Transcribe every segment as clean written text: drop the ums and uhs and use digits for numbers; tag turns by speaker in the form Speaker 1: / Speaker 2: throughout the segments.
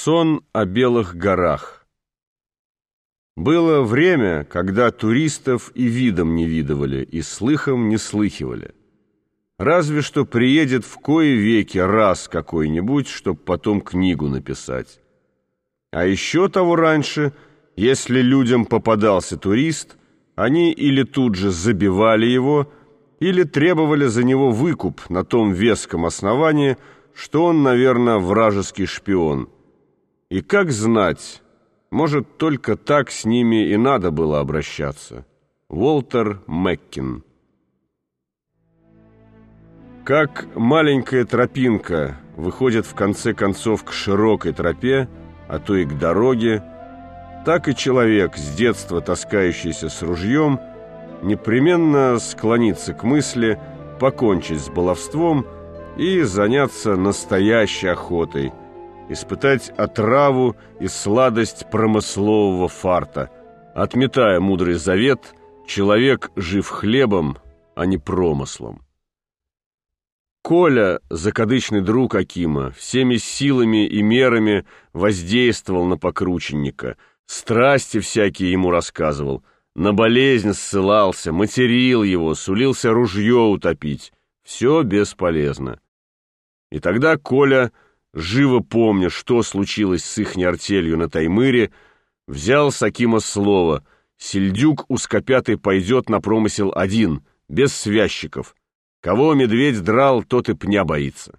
Speaker 1: Сон о Белых горах. Было время, когда туристов и видом не видывали, и слыхом не слыхивали. Разве что приедет в кои веки раз какой-нибудь, чтоб потом книгу написать. А еще того раньше, если людям попадался турист, они или тут же забивали его, или требовали за него выкуп на том веском основании, что он, наверное, вражеский шпион. И как знать, может, только так с ними и надо было обращаться. Уолтер Мэккин. Как маленькая тропинка выходит в конце концов к широкой тропе, а то и к дороге, так и человек, с детства таскающийся с ружьем, непременно склонится к мысли покончить с баловством и заняться настоящей охотой, испытать отраву и сладость промыслового фарта. Отметая мудрый завет, человек жив хлебом, а не промыслом. Коля, закадычный друг Акима, всеми силами и мерами воздействовал на покрученника, страсти всякие ему рассказывал, на болезнь ссылался, материл его, сулился ружье утопить. Все бесполезно. И тогда Коля, живо помня, что случилось с ихней артелью на Таймыре, взял с Акима слово: сельдюк узкопятый пойдет на промысел один, без связчиков. Кого медведь драл, тот и пня боится.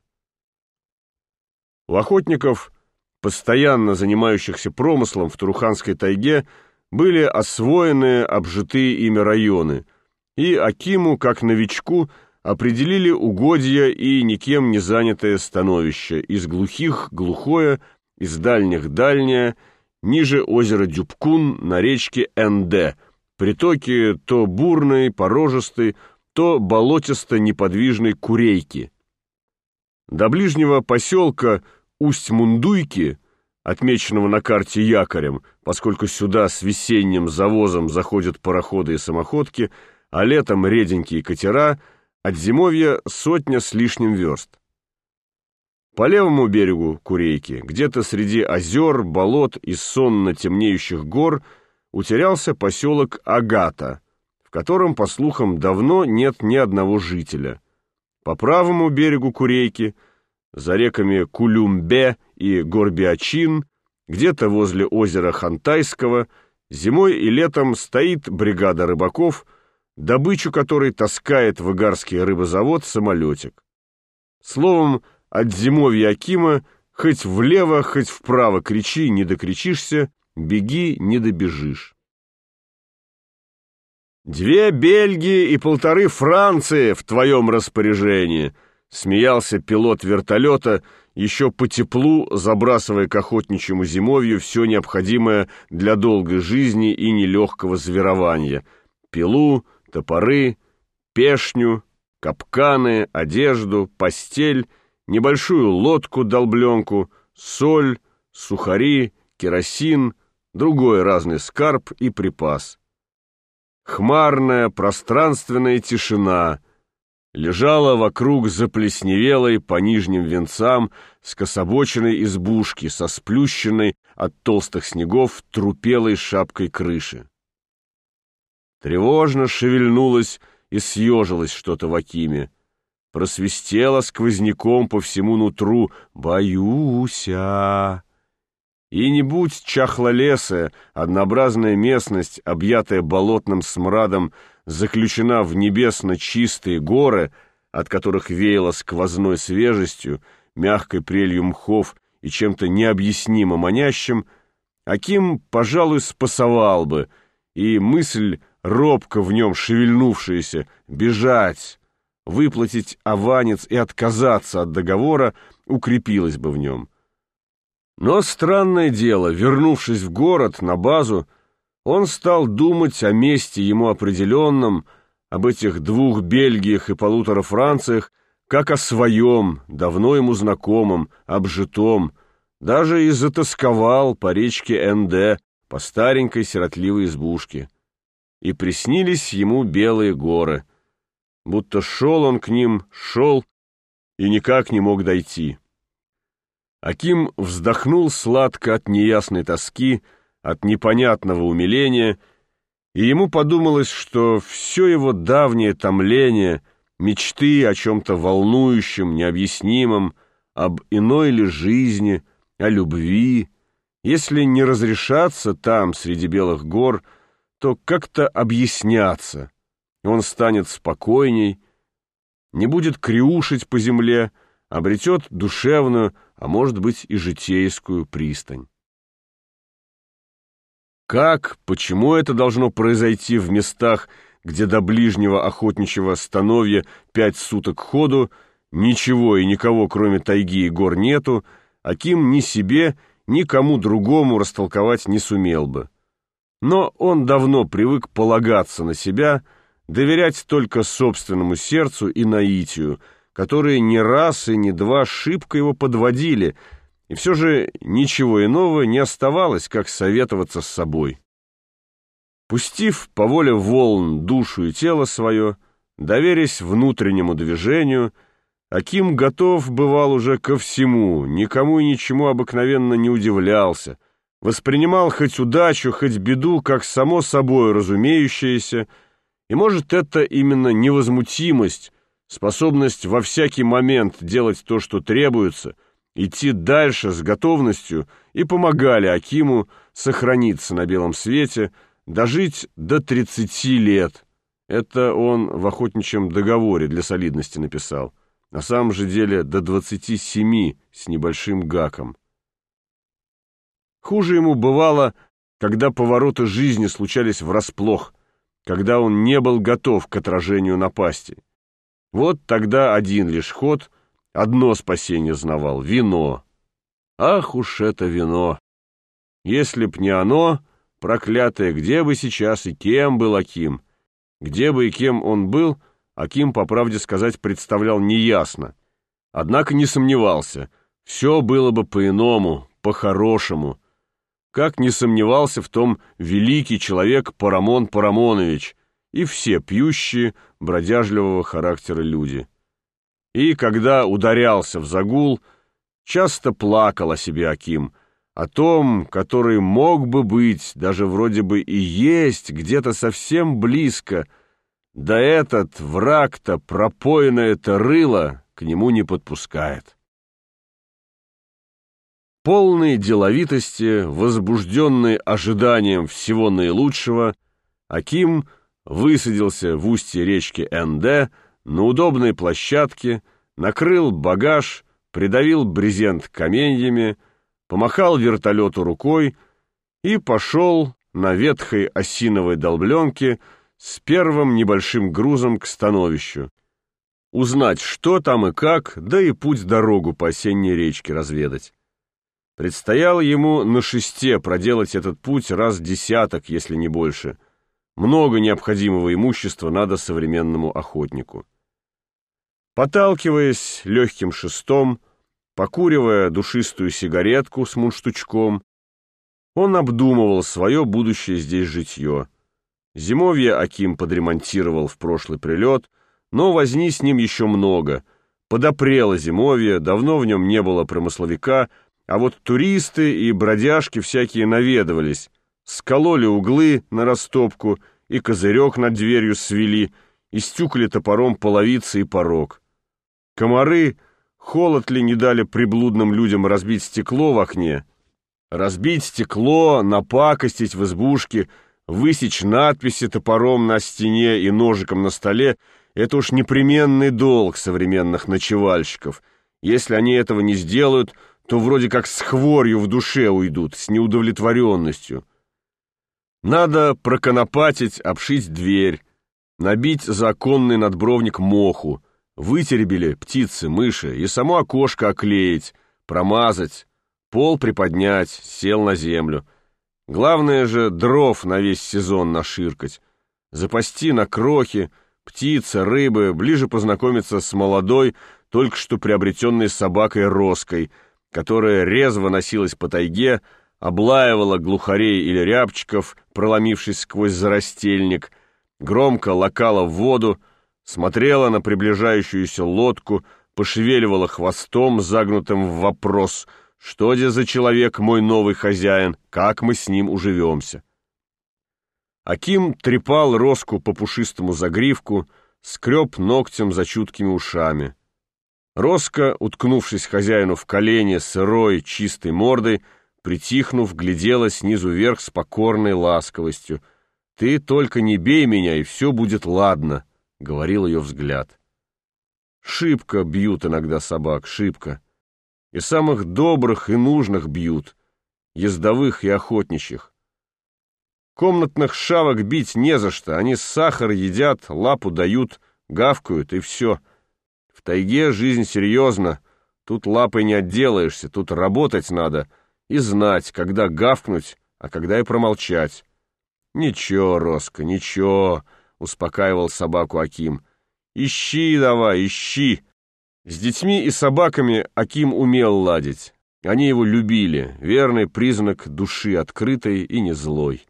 Speaker 1: У охотников, постоянно занимающихся промыслом в Туруханской тайге, были освоенные, обжитые ими районы, и Акиму, как новичку, определили угодья и никем не занятое становище, из глухих глухое, из дальних дальнее, ниже озера Дюбкун на речке Энде, притоки то бурной, порожистой, то болотисто-неподвижной Курейки. До ближнего поселка Усть-Мундуйки, отмеченного на карте якорем, поскольку сюда с весенним завозом заходят пароходы и самоходки, а летом реденькие катера, от зимовья 100 с лишним верст. По левому берегу Курейки, где-то среди озер, болот и сонно темнеющих гор, утерялся поселок Агата, в котором, по слухам, давно нет ни одного жителя. По правому берегу Курейки, за реками Кулюмбе и Горбиачин, где-то возле озера Хантайского, зимой и летом стоит бригада рыбаков, добычу которой таскает в Игарский рыбозавод самолетик. Словом, от зимовья Акима хоть влево, хоть вправо кричи, не докричишься, беги, не добежишь. 2 Бельгии и 1,5 Франции в твоем распоряжении, смеялся пилот вертолета, еще по теплу забрасывая к охотничьему зимовью все необходимое для долгой жизни и нелегкого зверования: пилу, топоры, пешню, капканы, одежду, постель, небольшую лодку-долбленку, соль, сухари, керосин, другой разный скарб и припас. Хмарная пространственная тишина лежала вокруг заплесневелой по нижним венцам скособоченной избушки со сплющенной от толстых снегов трупелой шапкой крыши. Тревожно шевельнулось и съежилось что-то в Акиме. Просвистело сквозняком по всему нутру: «Боюся». И не будь чахлолесая, однообразная местность, объятая болотным смрадом, заключена в небесно чистые горы, от которых веяло сквозной свежестью, мягкой прелью мхов и чем-то необъяснимо манящим, Аким, пожалуй, спасовал бы, и мысль, робко в нем шевельнувшаяся, бежать, выплатить аванец и отказаться от договора, укрепилась бы в нем. Но странное дело, вернувшись в город, на базу, он стал думать о месте ему определенном, об этих 2 Бельгиях и 1,5 Франциях, как о своем, давно ему знакомом, обжитом, даже и затосковал по речке Энде, по старенькой сиротливой избушке. И приснились ему белые горы, будто шел он к ним, шел и никак не мог дойти. Аким вздохнул сладко от неясной тоски, от непонятного умиления, и ему подумалось, что все его давнее томление, мечты о чем-то волнующем, необъяснимом, об иной ли жизни, о любви, если не разрешаться там, среди белых гор, то как-то объясняться. Он станет спокойней, не будет крюшить по земле, обретет душевную, а может быть и житейскую пристань. Как, почему это должно произойти в местах, где до ближнего охотничьего становья 5 суток ходу, ничего и никого, кроме тайги и гор, нету, Аким ни себе, ни кому другому растолковать не сумел бы. Но он давно привык полагаться на себя, доверять только собственному сердцу и наитию, которые не раз и не два шибко его подводили, и все же ничего иного не оставалось, как советоваться с собой. Пустив по воле волн душу и тело свое, доверясь внутреннему движению, Аким готов бывал уже ко всему, никому и ничему обыкновенно не удивлялся, воспринимал хоть удачу, хоть беду, как само собой разумеющееся, и, может, это именно невозмутимость, способность во всякий момент делать то, что требуется, идти дальше с готовностью, и помогали Акиму сохраниться на белом свете, дожить до 30 лет. Это он в охотничьем договоре для солидности написал. На самом же деле до 27 с небольшим гаком. Хуже ему бывало, когда повороты жизни случались врасплох, когда он не был готов к отражению напасти. Вот тогда один лишь ход, одно спасение знавал — вино. Ах уж это вино! Если б не оно, проклятое, где бы сейчас и кем был Аким? Где бы и кем он был, Аким, по правде сказать, представлял неясно. Однако не сомневался, все было бы по-иному, по-хорошему. Как не сомневался в том великий человек Парамон Парамонович и все пьющие, бродяжливого характера люди. И когда ударялся в загул, часто плакал о себе Аким, о том, который мог бы быть, даже вроде бы и есть где-то совсем близко, да этот враг-то, пропоенное-то рыло, к нему не подпускает. Полный деловитости, возбужденный ожиданием всего наилучшего, Аким высадился в устье речки Энде на удобной площадке, накрыл багаж, придавил брезент каменьями, помахал вертолету рукой и пошел на ветхой осиновой долбленке с первым небольшим грузом к становищу. Узнать, что там и как, да и путь-дорогу по осенней речке разведать. Предстояло ему на шесте проделать этот путь раз десяток, если не больше. Много необходимого имущества надо современному охотнику. Поталкиваясь легким шестом, покуривая душистую сигаретку с мундштучком, он обдумывал свое будущее здесь житье. Зимовье Аким подремонтировал в прошлый прилет, но возни с ним еще много. Подопрело зимовье, давно в нем не было промысловика, а вот туристы и бродяжки всякие наведывались, скололи углы на растопку и козырек над дверью свели, и стюкали топором половицы и порог. Комары, холод ли не дали приблудным людям разбить стекло в окне? Разбить стекло, напакостить в избушке, высечь надписи топором на стене и ножиком на столе — это уж непременный долг современных ночевальщиков. Если они этого не сделают, то вроде как с хворью в душе уйдут, с неудовлетворенностью. Надо проконопатить, обшить дверь, набить за оконный надбровник моху, вытеребили птицы, мыши, и само окошко оклеить, промазать, пол приподнять, сел на землю. Главное же дров на весь сезон наширкать, запасти на крохи, птицы, рыбы, ближе познакомиться с молодой, только что приобретенной собакой Роской, которая резво носилась по тайге, облаивала глухарей или рябчиков, проломившись сквозь зарастельник, громко лакала в воду, смотрела на приближающуюся лодку, пошевеливала хвостом, загнутым в вопрос, Что де за человек мой новый хозяин, как мы с ним уживемся? Аким трепал Роску по пушистому загривку, скреб ногтем за чуткими ушами. Роска, уткнувшись хозяину в колени сырой, чистой мордой, притихнув, глядела снизу вверх с покорной ласковостью. «Ты только не бей меня, и все будет ладно», — говорил ее взгляд. Шибко бьют иногда собак, шибко. И самых добрых и нужных бьют, ездовых и охотничьих. Комнатных шавок бить не за что, они сахар едят, лапу дают, гавкают, и все. В тайге жизнь серьезна, тут лапой не отделаешься, тут работать надо и знать, когда гавкнуть, а когда и промолчать. «Ничего, Роска, ничего», — успокаивал собаку Аким. «Ищи давай, ищи». С детьми и собаками Аким умел ладить. Они его любили, верный признак души открытой и не злой.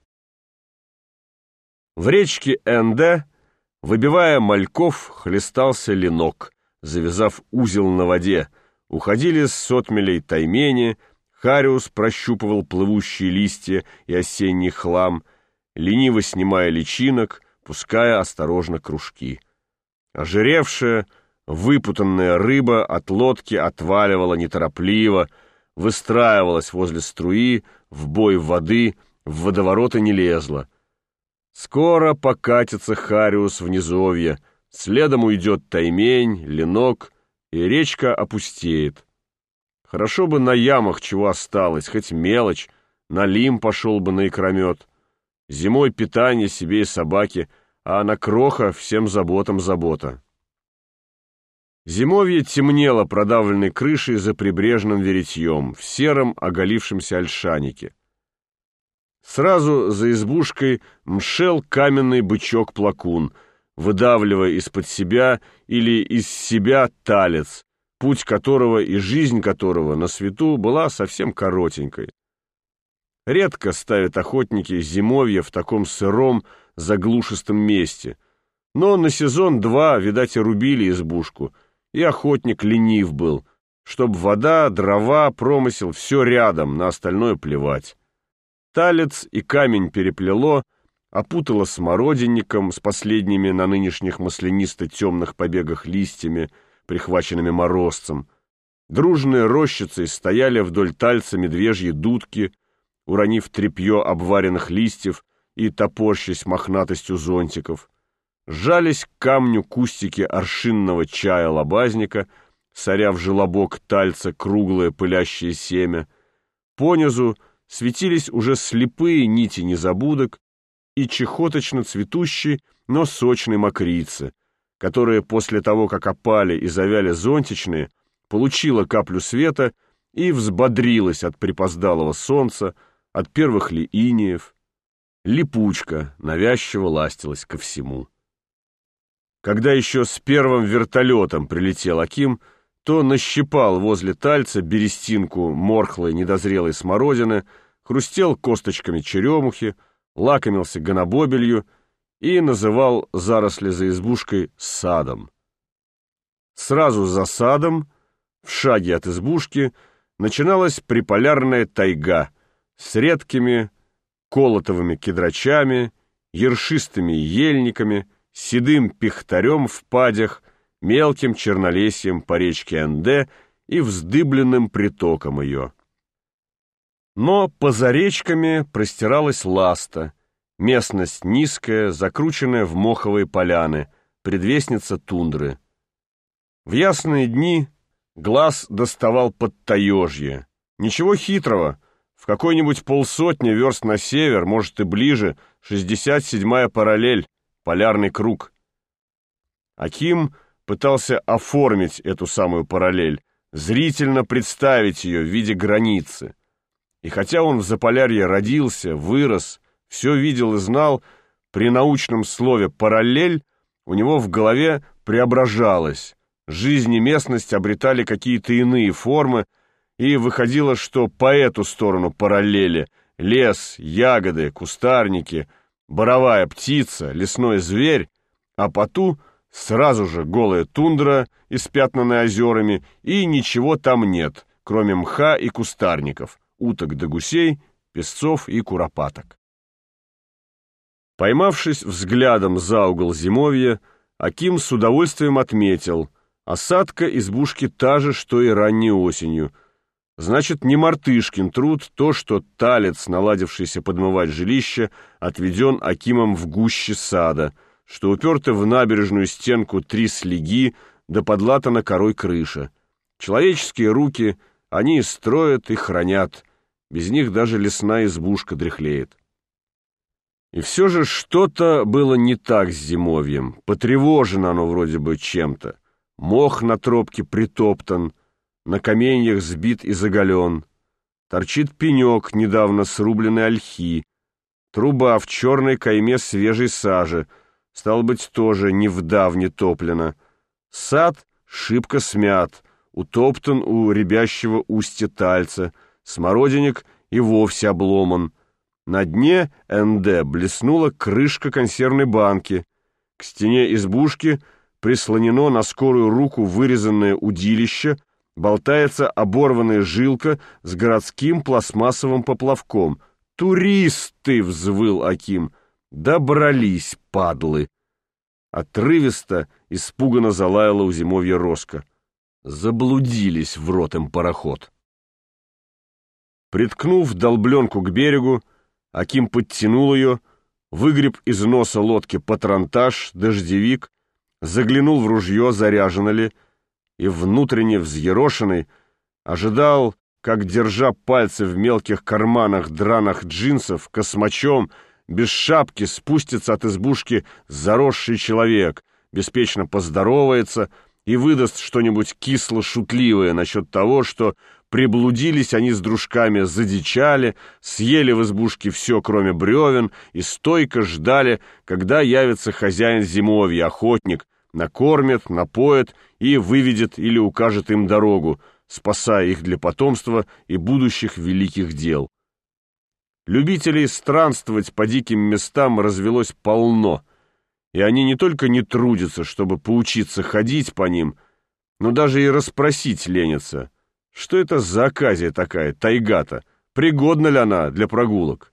Speaker 1: В речке Энде, выбивая мальков, хлестался ленок, завязав узел на воде. Уходили с сотмелей таймени, Хариус прощупывал плывущие листья и осенний хлам, лениво снимая личинок, пуская осторожно кружки. Ожиревшая, выпутанная рыба от лодки отваливала неторопливо, выстраивалась возле струи, в бой воды, в водовороты не лезла. Скоро покатится Хариус в низовье, следом уйдет таймень, ленок, и речка опустеет. Хорошо бы на ямах чего осталось, хоть мелочь, налим пошел бы на икромет. Зимой питание себе и собаке, а на кроха всем заботам забота. Зимовье темнело продавленной крышей за прибрежным веретьем, в сером оголившемся ольшанике. Сразу за избушкой мшел каменный бычок-плакун, выдавливая из-под себя или из себя талец, путь которого и жизнь которого на свету была совсем коротенькой. Редко ставят охотники зимовье в таком сыром, заглушистом месте, но на сезон-два, видать, и рубили избушку, и охотник ленив был, чтоб вода, дрова, промысел, все рядом, на остальное плевать. Талец и камень переплело, опутало смородинником с последними на нынешних маслянисто-темных побегах листьями, прихваченными морозцем. Дружные рощицей стояли вдоль тальца медвежьи дудки, уронив тряпье обваренных листьев и топорщась мохнатостью зонтиков. Сжались к камню кустики аршинного чая-лобазника, соря в желобок тальца круглое пылящее семя. Понизу светились уже слепые нити незабудок и чехоточно цветущей, но сочной мокрицы, которая после того, как опали и завяли зонтичные, получила каплю света и взбодрилась от припоздалого солнца, от первых ли инеев. Липучка навязчиво ластилась ко всему. Когда еще с первым вертолетом прилетел Аким, то нащипал возле тальца берестинку морхлой недозрелой смородины, хрустел косточками черемухи, лакомился гонобобелью и называл заросли за избушкой садом. Сразу за садом, в шаге от избушки, начиналась приполярная тайга с редкими колотовыми кедрачами, ершистыми ельниками, седым пихтарем в падях, мелким чернолесьем по речке Энде и вздыбленным притоком ее. Но поза речками простиралась ласта, местность низкая, закрученная в моховые поляны, предвестница тундры. В ясные дни глаз доставал под Таежье. Ничего хитрого, в какой-нибудь полсотни верст на север, может и ближе, 67-я параллель, полярный круг. Аким пытался оформить эту самую параллель, зрительно представить ее в виде границы. И хотя он в Заполярье родился, вырос, все видел и знал, при научном слове «параллель» у него в голове преображалось, жизнь и местность обретали какие-то иные формы, и выходило, что по эту сторону параллели лес, ягоды, кустарники, боровая птица, лесной зверь, а по ту сразу же голая тундра, испятнанная озерами, и ничего там нет, кроме мха и кустарников, уток да гусей, песцов и куропаток. Поймавшись взглядом за угол зимовья, Аким с удовольствием отметил: осадка избушки та же, что и ранней осенью. Значит, не мартышкин труд то, что талец, наладившийся подмывать жилище, отведен Акимом в гуще сада, что уперты в набережную стенку 3 слеги, да подлатана корой крыша. Человеческие руки они и строят, и хранят. Без них даже лесная избушка дряхлеет. И все же что-то было не так с зимовьем. Потревожено оно вроде бы чем-то. Мох на тропке притоптан, на каменьях сбит и заголен. Торчит пенек недавно срубленной ольхи. Труба в черной кайме свежей сажи, стало быть, тоже не вдавне топлена. Сад шибко смят, утоптан у рябящего устья тальца, смородинник и вовсе обломан. На дне НД блеснула крышка консервной банки. К стене избушки прислонено на скорую руку вырезанное удилище, болтается оборванная жилка с городским пластмассовым поплавком. «Туристы!» — взвыл Аким. «Добрались, падлы!» Отрывисто, испуганно залаяла у зимовья Роско. Заблудились в рот им пароход. Приткнув долбленку к берегу, Аким подтянул ее, выгреб из носа лодки патронтаж, дождевик, заглянул в ружье, заряжено ли, и, внутренне взъерошенный, ожидал, как, держа пальцы в мелких карманах драных джинсов, космачом, без шапки спустится от избушки заросший человек, беспечно поздоровается и выдаст что-нибудь кисло-шутливое насчет того, что приблудились они с дружками, задичали, съели в избушке все, кроме бревен, и стойко ждали, когда явится хозяин зимовья, охотник, накормит, напоит и выведет или укажет им дорогу, спасая их для потомства и будущих великих дел. Любителей странствовать по диким местам развелось полно, и они не только не трудятся, чтобы поучиться ходить по ним, но даже и расспросить ленятся. Что это за оказия такая, тайга-то? Пригодна ли она для прогулок?